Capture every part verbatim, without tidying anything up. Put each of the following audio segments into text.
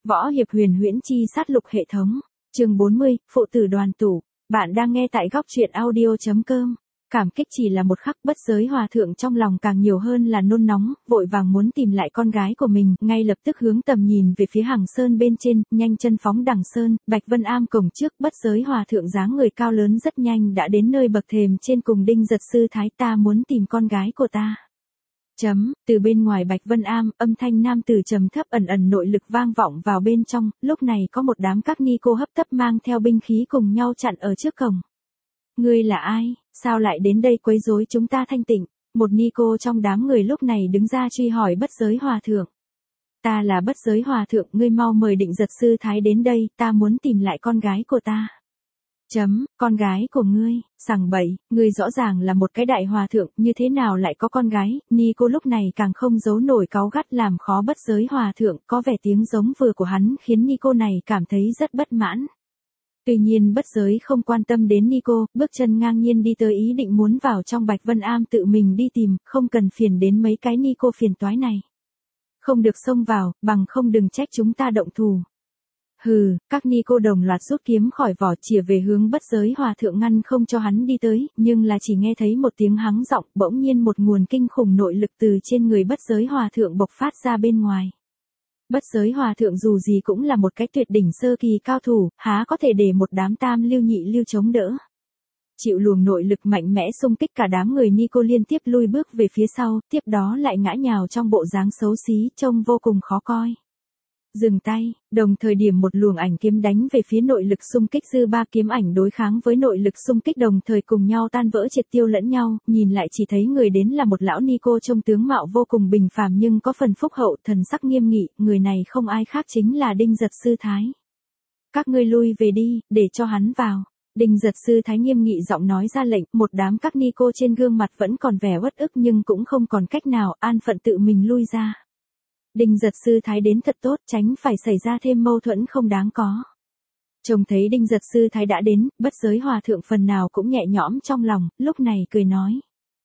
Võ hiệp huyền huyễn chi sát lục hệ thống. Chương bốn mươi, phụ tử đoàn tụ. Bạn đang nghe tại góc truyện audio chấm com. Cảm kích chỉ là một khắc, Bất Giới Hòa thượng trong lòng càng nhiều hơn là nôn nóng, vội vàng muốn tìm lại con gái của mình, ngay lập tức hướng tầm nhìn về phía Hằng Sơn bên trên, nhanh chân phóng đằng sơn, Bạch Vân Am cổng trước, Bất Giới Hòa thượng dáng người cao lớn rất nhanh đã đến nơi bậc thềm trên cùng Đinh Giật sư thái, ta muốn tìm con gái của ta. Chấm, từ bên ngoài Bạch Vân Am, âm thanh nam tử trầm thấp ẩn ẩn nội lực vang vọng vào bên trong, lúc này có một đám các ni cô hấp tấp mang theo binh khí cùng nhau chặn ở trước cổng. Ngươi là ai, sao lại đến đây quấy rối chúng ta thanh tịnh? Một ni cô trong đám người lúc này đứng ra truy hỏi Bất Giới Hòa thượng. Ta là Bất Giới Hòa thượng, ngươi mau mời Định Giật sư thái đến đây, ta muốn tìm lại con gái của ta. Chấm, con gái của ngươi, sằng bậy, ngươi rõ ràng là một cái đại hòa thượng, như thế nào lại có con gái? Ni cô lúc này càng không giấu nổi cáu gắt làm khó Bất Giới Hòa thượng, có vẻ tiếng giống vừa của hắn khiến ni cô này cảm thấy rất bất mãn. Tuy nhiên Bất Giới không quan tâm đến ni cô, bước chân ngang nhiên đi tới ý định muốn vào trong Bạch Vân Am tự mình đi tìm, không cần phiền đến mấy cái ni cô phiền toái này. Không được xông vào, bằng không đừng trách chúng ta động thủ. Hừ, các ni cô đồng loạt rút kiếm khỏi vỏ chìa về hướng Bất Giới Hòa thượng ngăn không cho hắn đi tới, nhưng là chỉ nghe thấy một tiếng hắng giọng, bỗng nhiên một nguồn kinh khủng nội lực từ trên người Bất Giới Hòa thượng bộc phát ra bên ngoài. Bất Giới Hòa thượng dù gì cũng là một cái tuyệt đỉnh sơ kỳ cao thủ, há có thể để một đám tam lưu nhị lưu chống đỡ. Chịu luồng nội lực mạnh mẽ xung kích, cả đám người ni cô liên tiếp lui bước về phía sau, tiếp đó lại ngã nhào trong bộ dáng xấu xí, trông vô cùng khó coi. Dừng tay, đồng thời điểm một luồng ảnh kiếm đánh về phía nội lực xung kích, dư ba kiếm ảnh đối kháng với nội lực xung kích đồng thời cùng nhau tan vỡ triệt tiêu lẫn nhau, nhìn lại chỉ thấy người đến là một lão ni cô trông tướng mạo vô cùng bình phàm nhưng có phần phúc hậu, thần sắc nghiêm nghị, người này không ai khác chính là Đinh Giật sư thái. Các ngươi lui về đi, để cho hắn vào. Đinh Giật sư thái nghiêm nghị giọng nói ra lệnh, một đám các ni cô trên gương mặt vẫn còn vẻ uất ức nhưng cũng không còn cách nào, an phận tự mình lui ra. Đinh Giật sư thái đến thật tốt, tránh phải xảy ra thêm mâu thuẫn không đáng có. Trông thấy Đinh Giật sư thái đã đến, Bất Giới Hòa thượng phần nào cũng nhẹ nhõm trong lòng, lúc này cười nói.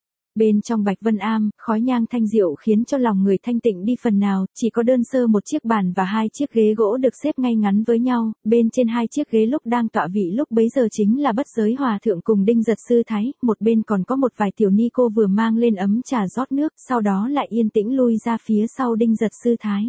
Bên trong Bạch Vân Am, khói nhang thanh diệu khiến cho lòng người thanh tịnh đi phần nào, chỉ có đơn sơ một chiếc bàn và hai chiếc ghế gỗ được xếp ngay ngắn với nhau, bên trên hai chiếc ghế lúc đang tọa vị lúc bấy giờ chính là Bất Giới Hòa thượng cùng Đinh Giật sư thái, một bên còn có một vài tiểu ni cô vừa mang lên ấm trà rót nước, sau đó lại yên tĩnh lui ra phía sau Đinh Giật sư thái.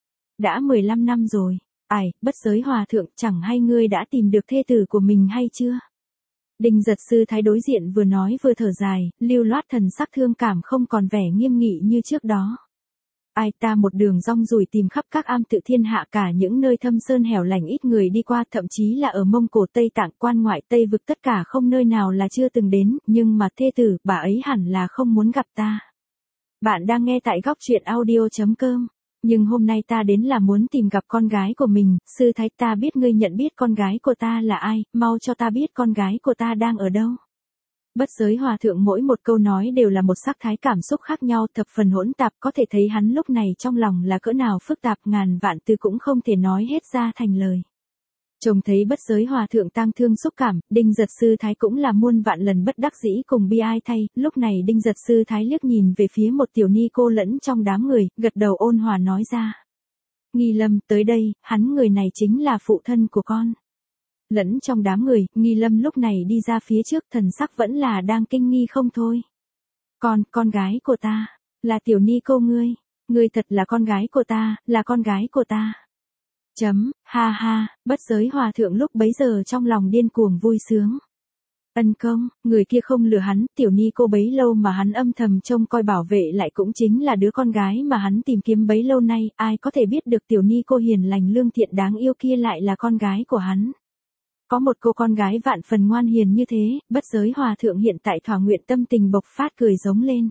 Đã mười lăm năm rồi, ải, Bất Giới Hòa thượng, chẳng hay ngươi đã tìm được thê tử của mình hay chưa? Đinh Giật sư thái đối diện vừa nói vừa thở dài, lưu loát thần sắc thương cảm không còn vẻ nghiêm nghị như trước đó. Ai, ta một đường rong ruổi tìm khắp các am tự thiên hạ, cả những nơi thâm sơn hẻo lánh ít người đi qua, thậm chí là ở Mông Cổ, Tây Tạng, Quan Ngoại, Tây Vực, tất cả không nơi nào là chưa từng đến, nhưng mà thê tử, bà ấy hẳn là không muốn gặp ta. Bạn đang nghe tại góc truyện audio chấm com. Nhưng hôm nay ta đến là muốn tìm gặp con gái của mình, sư thái, ta biết ngươi nhận biết con gái của ta là ai, mau cho ta biết con gái của ta đang ở đâu. Bất Giới Hòa thượng mỗi một câu nói đều là một sắc thái cảm xúc khác nhau, thập phần hỗn tạp, có thể thấy hắn lúc này trong lòng là cỡ nào phức tạp, ngàn vạn từ cũng không thể nói hết ra thành lời. Trông thấy Bất Giới Hòa thượng tang thương xúc cảm, Đinh Giật sư thái cũng là muôn vạn lần bất đắc dĩ cùng bi ai thay, lúc này Đinh Giật sư thái liếc nhìn về phía một tiểu ni cô lẫn trong đám người, gật đầu ôn hòa nói ra. Nghi Lâm, tới đây, hắn người này chính là phụ thân của con. Lẫn trong đám người, Nghi Lâm lúc này đi ra phía trước, thần sắc vẫn là đang kinh nghi không thôi. Con, con gái của ta, là tiểu ni cô ngươi, ngươi thật là con gái của ta, là con gái của ta. Chấm, ha ha, Bất Giới Hòa thượng lúc bấy giờ trong lòng điên cuồng vui sướng. Ân công, người kia không lừa hắn, tiểu ni cô bấy lâu mà hắn âm thầm trông coi bảo vệ lại cũng chính là đứa con gái mà hắn tìm kiếm bấy lâu nay, ai có thể biết được tiểu ni cô hiền lành lương thiện đáng yêu kia lại là con gái của hắn. Có một cô con gái vạn phần ngoan hiền như thế, Bất Giới Hòa thượng hiện tại thỏa nguyện tâm tình bộc phát cười giống lên.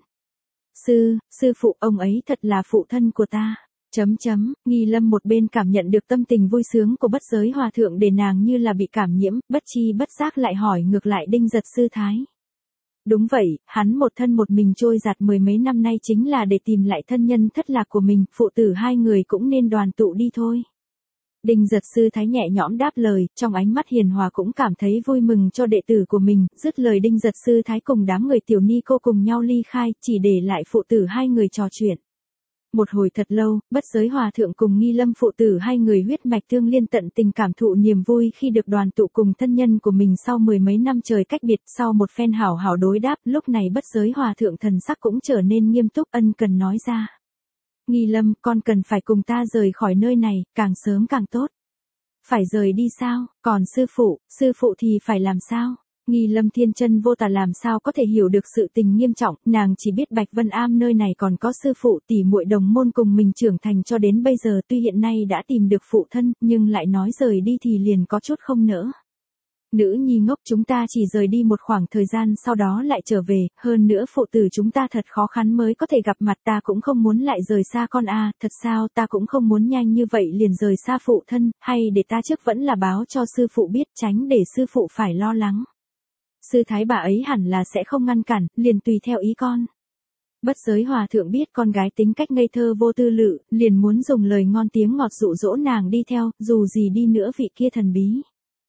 Sư, sư phụ, ông ấy thật là phụ thân của ta. Chấm chấm, Nghi Lâm một bên cảm nhận được tâm tình vui sướng của Bất Giới Hòa thượng để nàng như là bị cảm nhiễm, bất chi bất giác lại hỏi ngược lại Đinh Giật sư thái. Đúng vậy, hắn một thân một mình trôi giạt mười mấy năm nay chính là để tìm lại thân nhân thất lạc của mình, phụ tử hai người cũng nên đoàn tụ đi thôi. Đinh Giật sư thái nhẹ nhõm đáp lời, trong ánh mắt hiền hòa cũng cảm thấy vui mừng cho đệ tử của mình, dứt lời Đinh Giật sư thái cùng đám người tiểu ni cô cùng nhau ly khai, chỉ để lại phụ tử hai người trò chuyện. Một hồi thật lâu, Bất Giới Hòa Thượng cùng Nghi Lâm phụ tử hai người huyết mạch tương liên tận tình cảm thụ niềm vui khi được đoàn tụ cùng thân nhân của mình sau mười mấy năm trời cách biệt. Sau một phen hảo hảo đối đáp, lúc này Bất Giới Hòa Thượng thần sắc cũng trở nên nghiêm túc, ân cần nói ra. Nghi Lâm, con cần phải cùng ta rời khỏi nơi này, càng sớm càng tốt. Phải rời đi sao? Còn sư phụ, sư phụ thì phải làm sao? Nghi Lâm thiên chân vô tà làm sao có thể hiểu được sự tình nghiêm trọng, nàng chỉ biết Bạch Vân Am nơi này còn có sư phụ tỷ muội đồng môn cùng mình trưởng thành cho đến bây giờ, tuy hiện nay đã tìm được phụ thân, nhưng lại nói rời đi thì liền có chút không nỡ. Nữ nhi ngốc, chúng ta chỉ rời đi một khoảng thời gian sau đó lại trở về, hơn nữa phụ tử chúng ta thật khó khăn mới có thể gặp mặt, ta cũng không muốn lại rời xa con a, à, thật sao, ta cũng không muốn nhanh như vậy liền rời xa phụ thân, hay để ta trước vẫn là báo cho sư phụ biết, tránh để sư phụ phải lo lắng. Sư thái bà ấy hẳn là sẽ không ngăn cản, liền tùy theo ý con. Bất Giới Hòa Thượng biết con gái tính cách ngây thơ vô tư lự, liền muốn dùng lời ngon tiếng ngọt dụ dỗ nàng đi theo, dù gì đi nữa vị kia thần bí.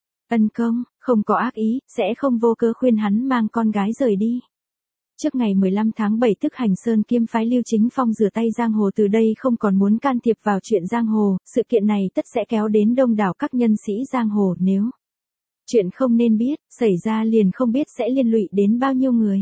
Ân công, không có ác ý, sẽ không vô cớ khuyên hắn mang con gái rời đi. Trước ngày mười lăm tháng bảy tức Hành Sơn Kiếm phái Lưu Chính Phong rửa tay giang hồ, từ đây không còn muốn can thiệp vào chuyện giang hồ, sự kiện này tất sẽ kéo đến đông đảo các nhân sĩ giang hồ, nếu chuyện không nên biết, xảy ra liền không biết sẽ liên lụy đến bao nhiêu người.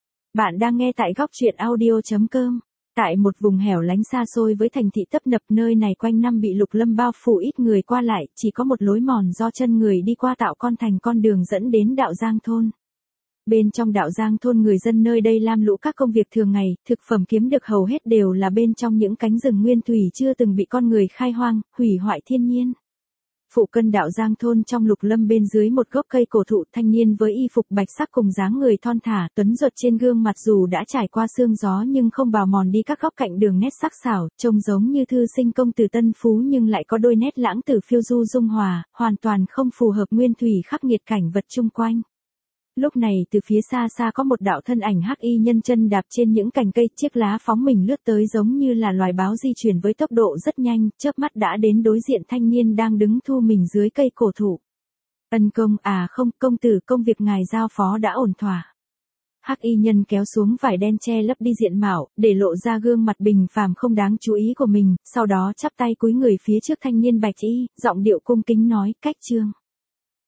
Bạn đang nghe tại góc truyện audio chấm com. Tại một vùng hẻo lánh xa xôi với thành thị tấp nập, nơi này quanh năm bị lục lâm bao phủ, ít người qua lại, chỉ có một lối mòn do chân người đi qua tạo con thành con đường dẫn đến đạo Giang thôn. Bên trong đạo Giang thôn, người dân nơi đây lam lũ các công việc thường ngày, thực phẩm kiếm được hầu hết đều là bên trong những cánh rừng nguyên thủy chưa từng bị con người khai hoang, hủy hoại thiên nhiên. Phụ cận đạo Giang thôn trong lục lâm, bên dưới một gốc cây cổ thụ, thanh niên với y phục bạch sắc cùng dáng người thon thả, tuấn giật trên gương mặt dù đã trải qua sương gió nhưng không bào mòn đi các góc cạnh đường nét sắc sảo, trông giống như thư sinh công tử tân phú nhưng lại có đôi nét lãng tử phiêu du dung hòa, hoàn toàn không phù hợp nguyên thủy khắc nghiệt cảnh vật chung quanh. Lúc này từ phía xa xa có một đạo thân ảnh hắc y nhân chân đạp trên những cành cây, chiếc lá phóng mình lướt tới giống như là loài báo di chuyển với tốc độ rất nhanh, chớp mắt đã đến đối diện thanh niên đang đứng thu mình dưới cây cổ thụ. Ân công, à không, công tử, công việc ngài giao phó đã ổn thỏa. Hắc y nhân kéo xuống vải đen che lấp đi diện mạo, để lộ ra gương mặt bình phàm không đáng chú ý của mình, sau đó chắp tay cúi người phía trước thanh niên bạch y, giọng điệu cung kính nói, cách trương.